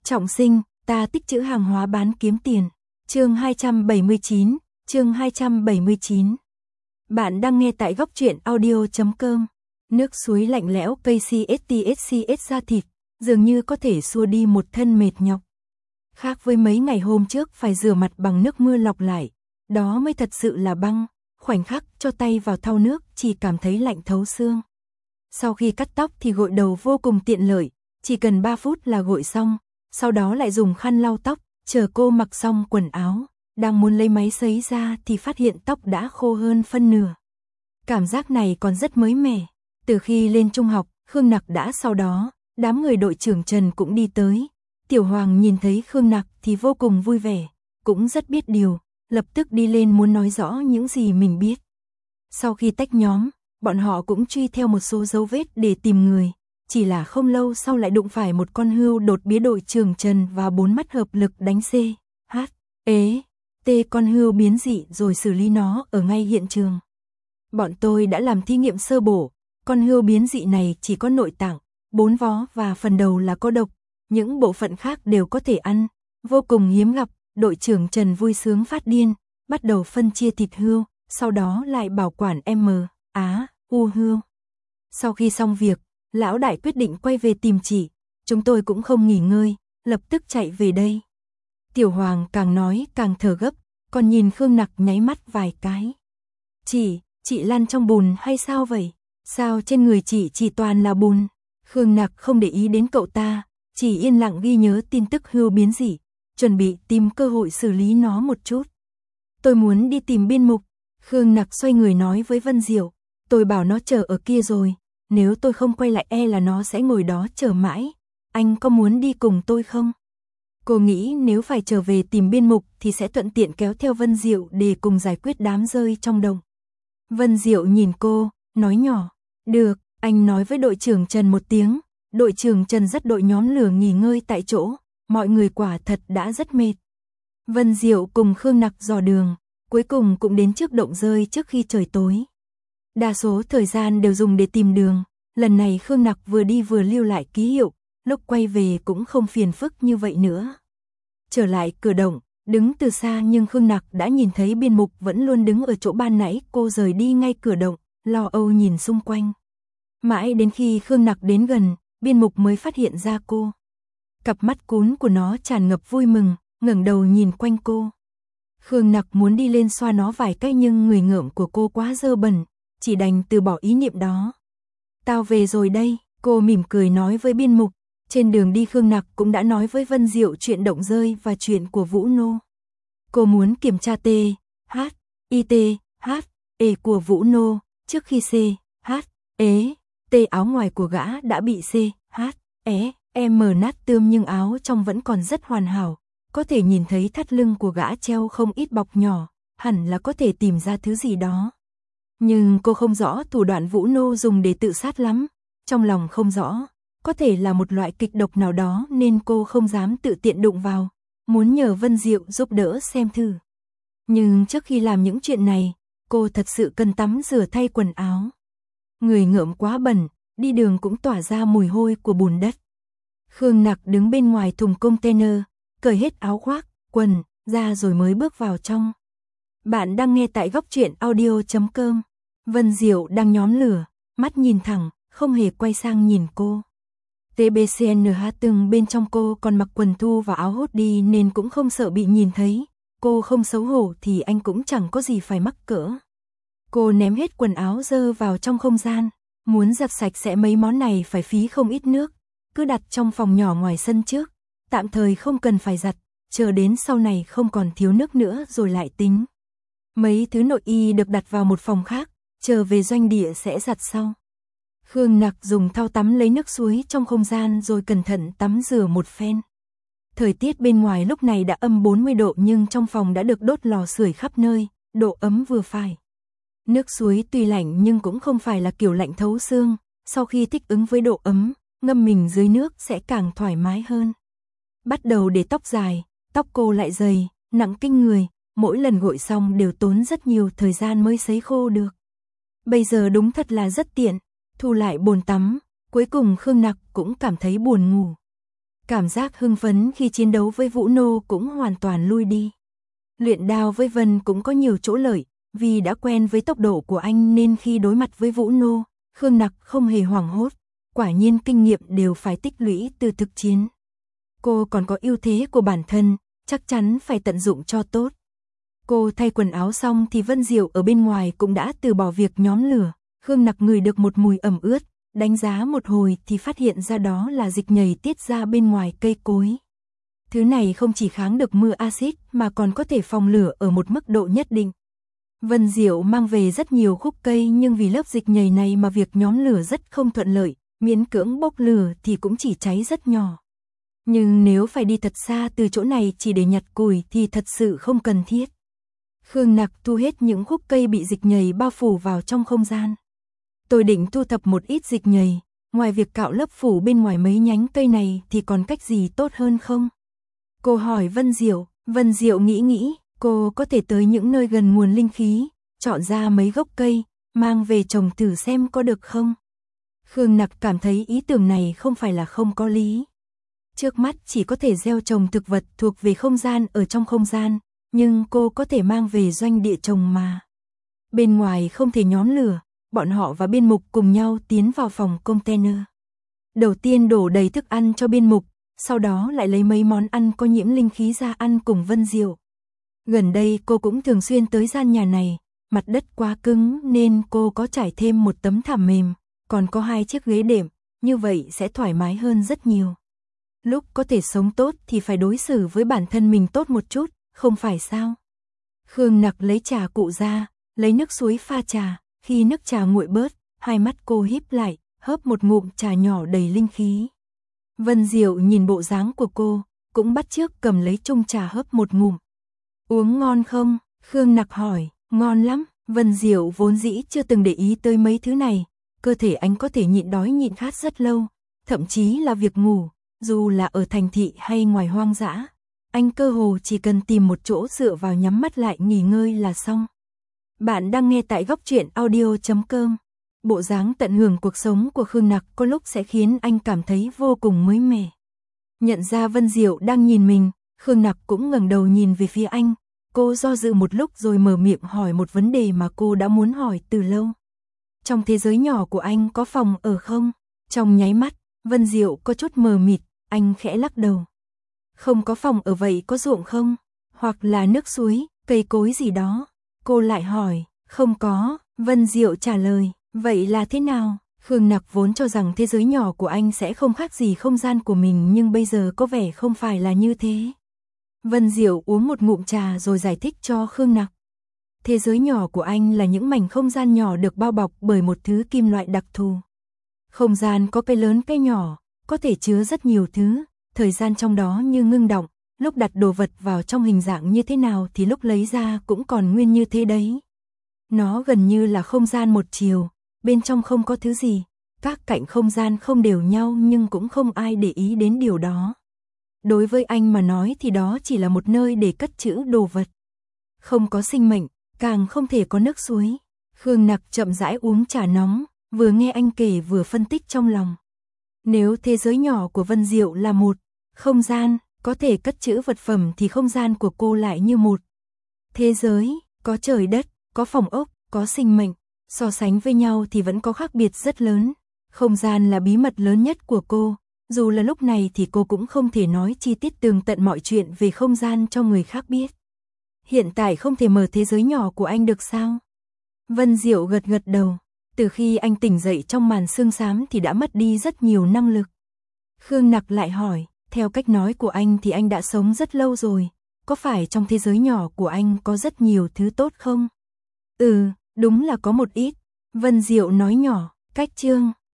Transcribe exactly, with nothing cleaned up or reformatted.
Trọng sinh, ta tích trữ hàng hóa bán kiếm tiền. Chương hai trăm bảy mươi chín, chương hai trăm bảy mươi chín. Bạn đang nghe tại góc truyện audio chấm com. Nước suối lạnh lẽo cây xê ét tê ét xê ét da thịt, dường như có thể xua đi một thân mệt nhọc. Khác với mấy ngày hôm trước phải rửa mặt bằng nước mưa lọc lại, đó mới thật sự là băng, khoảnh khắc cho tay vào thau nước chỉ cảm thấy lạnh thấu xương. Sau khi cắt tóc thì gội đầu vô cùng tiện lợi, chỉ cần ba phút là gội xong, sau đó lại dùng khăn lau tóc, chờ cô mặc xong quần áo, đang muốn lấy máy sấy ra thì phát hiện tóc đã khô hơn phân nửa. Cảm giác này còn rất mới mẻ, từ khi lên trung học, Khương Nặc đã sau đó, đám người đội trưởng Trần cũng đi tới. Tiểu Hoàng nhìn thấy Khương Nặc thì vô cùng vui vẻ, cũng rất biết điều, lập tức đi lên muốn nói rõ những gì mình biết. Sau khi tách nhóm, bọn họ cũng truy theo một số dấu vết để tìm người, chỉ là không lâu sau lại đụng phải một con hươu đột biến đội trưởng Trần và bốn mắt hợp lực đánh C, H, ế, T con hươu biến dị rồi xử lý nó ở ngay hiện trường. Bọn tôi đã làm thí nghiệm sơ bộ, con hươu biến dị này chỉ có nội tạng, bốn vó và phần đầu là có độc, những bộ phận khác đều có thể ăn, vô cùng hiếm gặp. Đội trưởng Trần vui sướng phát điên, bắt đầu phân chia thịt hươu, sau đó lại bảo quản M, Á, U hươu. Sau khi xong việc, lão đại quyết định quay về tìm chị, chúng tôi cũng không nghỉ ngơi, lập tức chạy về đây. Tiểu Hoàng càng nói càng thở gấp, còn nhìn Khương Nặc nháy mắt vài cái. Chị, chị lăn trong bùn hay sao vậy? Sao trên người chị chỉ toàn là bùn? Khương Nặc không để ý đến cậu ta, chỉ yên lặng ghi nhớ tin tức hươu biến dị, chuẩn bị tìm cơ hội xử lý nó một chút. Tôi muốn đi tìm biên mục. Khương Nặc xoay người nói với Vân Diệu, tôi bảo nó chờ ở kia rồi, nếu tôi không quay lại e là nó sẽ ngồi đó chờ mãi, anh có muốn đi cùng tôi không? Cô nghĩ nếu phải trở về tìm biên mục thì sẽ thuận tiện kéo theo Vân Diệu để cùng giải quyết đám rơi trong đồng. Vân Diệu nhìn cô, nói nhỏ, được, anh nói với đội trưởng Trần một tiếng. Đội trưởng Trần dắt đội nhóm lửa nghỉ ngơi tại chỗ, mọi người quả thật đã rất mệt. Vân Diệu cùng Khương Nặc dò đường, cuối cùng cũng đến trước động rơi trước khi trời tối. Đa số thời gian đều dùng để tìm đường, lần này Khương Nặc vừa đi vừa lưu lại ký hiệu, lúc quay về cũng không phiền phức như vậy nữa. Trở lại cửa động, đứng từ xa nhưng Khương Nặc đã nhìn thấy biên mục vẫn luôn đứng ở chỗ ban nãy cô rời đi ngay cửa động, lo âu nhìn xung quanh. Mãi đến khi Khương Nặc đến gần, biên mục mới phát hiện ra cô. Cặp mắt cún của nó tràn ngập vui mừng, ngẩng đầu nhìn quanh cô. Khương Nặc muốn đi lên xoa nó vài cái nhưng người ngợm của cô quá dơ bẩn, chỉ đành từ bỏ ý niệm đó. Tao về rồi đây, cô mỉm cười nói với biên mục. Trên đường đi Khương Nặc cũng đã nói với Vân Diệu chuyện động rơi và chuyện của Vũ Nô. Cô muốn kiểm tra T, H, I T, H, E của Vũ Nô, trước khi C, H, E, T áo ngoài của gã đã bị C, H, E, M nát tươm nhưng áo trong vẫn còn rất hoàn hảo, có thể nhìn thấy thắt lưng của gã treo không ít bọc nhỏ, hẳn là có thể tìm ra thứ gì đó. Nhưng cô không rõ thủ đoạn Vũ Nô dùng để tự sát lắm, trong lòng không rõ, có thể là một loại kịch độc nào đó nên cô không dám tự tiện đụng vào, muốn nhờ Vân Diệu giúp đỡ xem thử. Nhưng trước khi làm những chuyện này, cô thật sự cần tắm rửa thay quần áo. Người ngợm quá bẩn, đi đường cũng tỏa ra mùi hôi của bùn đất. Khương Nặc đứng bên ngoài thùng container, cởi hết áo khoác, quần, ra rồi mới bước vào trong. Bạn đang nghe tại góc truyện audio chấm com. Vân Diệu đang nhóm lửa, mắt nhìn thẳng, không hề quay sang nhìn cô. tê bê xê en hát từng bên trong cô còn mặc quần thu và áo hốt đi nên cũng không sợ bị nhìn thấy. Cô không xấu hổ thì anh cũng chẳng có gì phải mắc cỡ. Cô ném hết quần áo dơ vào trong không gian, muốn giặt sạch sẽ mấy món này phải phí không ít nước, cứ đặt trong phòng nhỏ ngoài sân trước, tạm thời không cần phải giặt, chờ đến sau này không còn thiếu nước nữa rồi lại tính. Mấy thứ nội y được đặt vào một phòng khác, chờ về doanh địa sẽ giặt sau. Khương Nặc dùng thau tắm lấy nước suối trong không gian rồi cẩn thận tắm rửa một phen. Thời tiết bên ngoài lúc này đã âm bốn mươi độ nhưng trong phòng đã được đốt lò sưởi khắp nơi, độ ấm vừa phải. Nước suối tuy lạnh nhưng cũng không phải là kiểu lạnh thấu xương, sau khi thích ứng với độ ấm, ngâm mình dưới nước sẽ càng thoải mái hơn. Bắt đầu để tóc dài, tóc cô lại dày, nặng kinh người, mỗi lần gội xong đều tốn rất nhiều thời gian mới sấy khô được. Bây giờ đúng thật là rất tiện, thu lại bồn tắm, cuối cùng Khương Nặc cũng cảm thấy buồn ngủ. Cảm giác hưng phấn khi chiến đấu với Vũ Nô cũng hoàn toàn lui đi. Luyện đao với Vân cũng có nhiều chỗ lợi, vì đã quen với tốc độ của anh nên khi đối mặt với Vũ Nô, Khương Nặc không hề hoảng hốt, quả nhiên kinh nghiệm đều phải tích lũy từ thực chiến. Cô còn có ưu thế của bản thân, chắc chắn phải tận dụng cho tốt. Cô thay quần áo xong thì Vân Diệu ở bên ngoài cũng đã từ bỏ việc nhóm lửa, Khương Nặc ngửi được một mùi ẩm ướt, đánh giá một hồi thì phát hiện ra đó là dịch nhầy tiết ra bên ngoài cây cối. Thứ này không chỉ kháng được mưa axit mà còn có thể phòng lửa ở một mức độ nhất định. Vân Diệu mang về rất nhiều khúc cây nhưng vì lớp dịch nhầy này mà việc nhóm lửa rất không thuận lợi, miễn cưỡng bốc lửa thì cũng chỉ cháy rất nhỏ. Nhưng nếu phải đi thật xa từ chỗ này chỉ để nhặt củi thì thật sự không cần thiết. Khương Nặc thu hết những khúc cây bị dịch nhầy bao phủ vào trong không gian. Tôi định thu thập một ít dịch nhầy, ngoài việc cạo lớp phủ bên ngoài mấy nhánh cây này thì còn cách gì tốt hơn không? Cô hỏi Vân Diệu, Vân Diệu nghĩ nghĩ, cô có thể tới những nơi gần nguồn linh khí, chọn ra mấy gốc cây, mang về trồng thử xem có được không? Khương Nặc cảm thấy ý tưởng này không phải là không có lý. Trước mắt chỉ có thể gieo trồng thực vật thuộc về không gian ở trong không gian, nhưng cô có thể mang về doanh địa trồng mà. Bên ngoài không thể nhóm lửa, bọn họ và biên mục cùng nhau tiến vào phòng container. Đầu tiên đổ đầy thức ăn cho biên mục, sau đó lại lấy mấy món ăn có nhiễm linh khí ra ăn cùng Vân Diệu. Gần đây cô cũng thường xuyên tới gian nhà này, mặt đất quá cứng nên cô có trải thêm một tấm thảm mềm, còn có hai chiếc ghế đệm, như vậy sẽ thoải mái hơn rất nhiều. Lúc có thể sống tốt thì phải đối xử với bản thân mình tốt một chút, không phải sao? Khương Nặc lấy trà cụ ra, lấy nước suối pha trà, khi nước trà nguội bớt, hai mắt cô híp lại, hớp một ngụm trà nhỏ đầy linh khí. Vân Diệu nhìn bộ dáng của cô, cũng bắt chước cầm lấy chung trà hớp một ngụm. Uống ngon không? Khương Nặc hỏi, ngon lắm. Vân Diệu vốn dĩ chưa từng để ý tới mấy thứ này, cơ thể anh có thể nhịn đói nhịn khát rất lâu, thậm chí là việc ngủ, dù là ở thành thị hay ngoài hoang dã. Anh cơ hồ chỉ cần tìm một chỗ dựa vào nhắm mắt lại nghỉ ngơi là xong. Bạn đang nghe tại góc truyện audio chấm com. Bộ dáng tận hưởng cuộc sống của Khương Nặc có lúc sẽ khiến anh cảm thấy vô cùng mới mẻ. Nhận ra Vân Diệu đang nhìn mình, Khương Nặc cũng ngẩng đầu nhìn về phía anh. Cô do dự một lúc rồi mở miệng hỏi một vấn đề mà cô đã muốn hỏi từ lâu. Trong thế giới nhỏ của anh có phòng ở không? Trong nháy mắt, Vân Diệu có chút mờ mịt, anh khẽ lắc đầu. Không có phòng ở vậy có ruộng không? Hoặc là nước suối, cây cối gì đó? Cô lại hỏi, không có, Vân Diệu trả lời, vậy là thế nào? Khương Nặc vốn cho rằng thế giới nhỏ của anh sẽ không khác gì không gian của mình nhưng bây giờ có vẻ không phải là như thế. Vân Diệu uống một ngụm trà rồi giải thích cho Khương Nặc. Thế giới nhỏ của anh là những mảnh không gian nhỏ được bao bọc bởi một thứ kim loại đặc thù. Không gian có cây lớn cây nhỏ, có thể chứa rất nhiều thứ, thời gian trong đó như ngưng động, lúc đặt đồ vật vào trong hình dạng như thế nào thì lúc lấy ra cũng còn nguyên như thế đấy. Nó gần như là không gian một chiều, bên trong không có thứ gì, các cạnh không gian không đều nhau nhưng cũng không ai để ý đến điều đó. Đối với anh mà nói thì đó chỉ là một nơi để cất trữ đồ vật. Không có sinh mệnh, càng không thể có nước suối. Khương Nặc chậm rãi uống trà nóng, vừa nghe anh kể vừa phân tích trong lòng. Nếu thế giới nhỏ của Vân Diệu là một không gian, có thể cất trữ vật phẩm thì không gian của cô lại như một thế giới, có trời đất, có phòng ốc, có sinh mệnh. So sánh với nhau thì vẫn có khác biệt rất lớn. Không gian là bí mật lớn nhất của cô. Dù là lúc này thì cô cũng không thể nói chi tiết tường tận mọi chuyện về không gian cho người khác biết. Hiện tại không thể mở thế giới nhỏ của anh được sao? Vân Diệu gật gật đầu. Từ khi anh tỉnh dậy trong màn sương xám thì đã mất đi rất nhiều năng lực. Khương Nặc lại hỏi, theo cách nói của anh thì anh đã sống rất lâu rồi. Có phải trong thế giới nhỏ của anh có rất nhiều thứ tốt không? Ừ, đúng là có một ít. Vân Diệu nói nhỏ, cách chương.